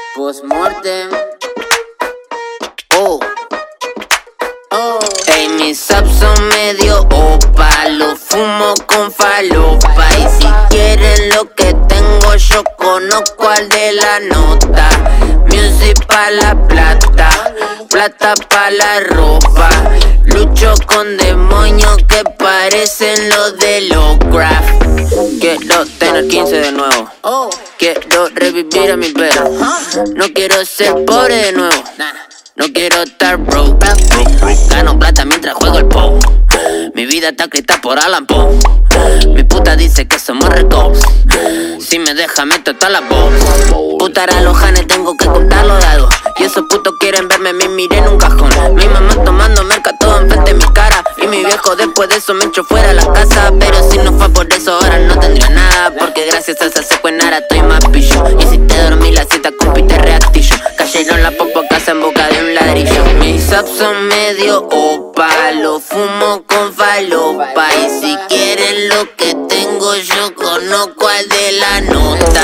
Postmortem. Ey, mis subs son medio opa, lo fumo con falopa. Y si quieren lo que tengo, yo conozco al de la nota. Music pa' la plata, plata pa' la ropa. Lucho con demonios que parecen los de Lovecraft. Quiero tener 15 de nuevo. Quiero revivir a mi perro. No quiero ser pobre de nuevo. No quiero estar broke. Gano plata mientras juego el POW. Mi vida está escrita por Alan Poe. Mi puta dice que somos ricos. Si me deja meto toda la voz. Putar a los janes tengo que contar los dados. Y esos putos quieren verme, me miré en un cajón. Mi mamá tomando merca todo enfrente de mi cara. Y mi viejo después de eso me echó fuera de la casa. Pero si no fue por eso ahora no tendría nada. Porque gracias a esa secuenara estoy más pillo. Y si te dormí la cita compite reactillo. Cayeron la popo casa en boca de un ladrillo. Mis subs son medio opa, lo fumo con falopa. Y si quieren lo que tengo yo conozco al de la nota.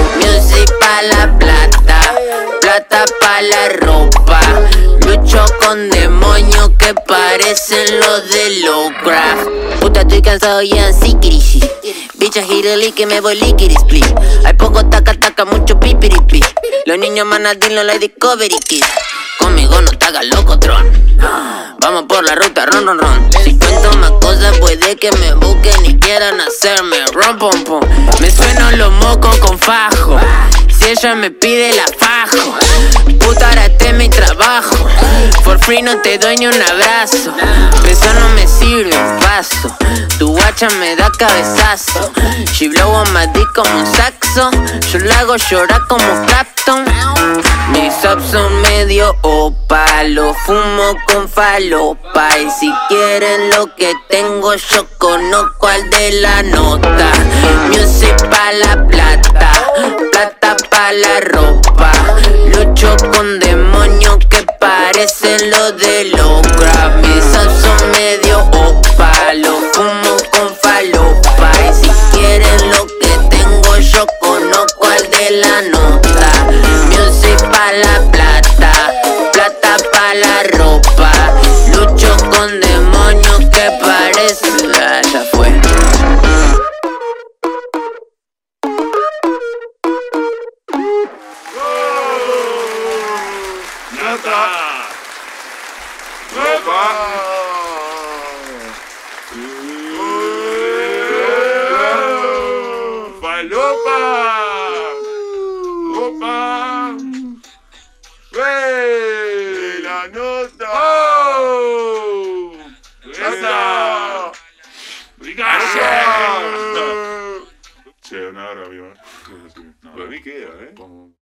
Music pa' la plata, plata pa' la ropa. Lucho con demonios que parecen los de Lovecraft. Puta estoy cansado y así crisis. Bicha gireli que me voy liquid split. Hay poco taca taca, mucho pipiripi. Los niños manadín no la Discovery Kids. Conmigo no te hagas loco, tron. Vamos por la ruta, ron, ron, ron. Si cuento más cosas puede que me busquen y quieran hacerme ron, pom, pom. Me sueno los mocos con fajo. Si ella me pide la fajo. Puta, ahora este es mi trabajo. For free no te doy ni un abrazo. Eso no me sirve, paso. Tu guacha me da cabezazo. She blow on my dick como un saxo. Yo la hago llorar como Clapton. Mis subs son medio opa, lo fumo con falopa. Y si quieren lo que tengo, yo conozco al de la nota. Music pa' la plata, plata pa' la ropa. Lucho con demonios que parecen los de Lovecraft. Mis subs son medio opa, lo fumo con falopa. Y si quieren lo que tengo, yo conozco al de la nota. Music pa' la plata, plata pa' la ropa. Lucho con demonios que parecen... Ah, ya fue. ¡Falopa! ¡Opa! ¡Wey! ¡La nota! ¡Oh! ¡Esa! ¡Brigada! Che, una hora, amigo. Para mí queda, ¿eh?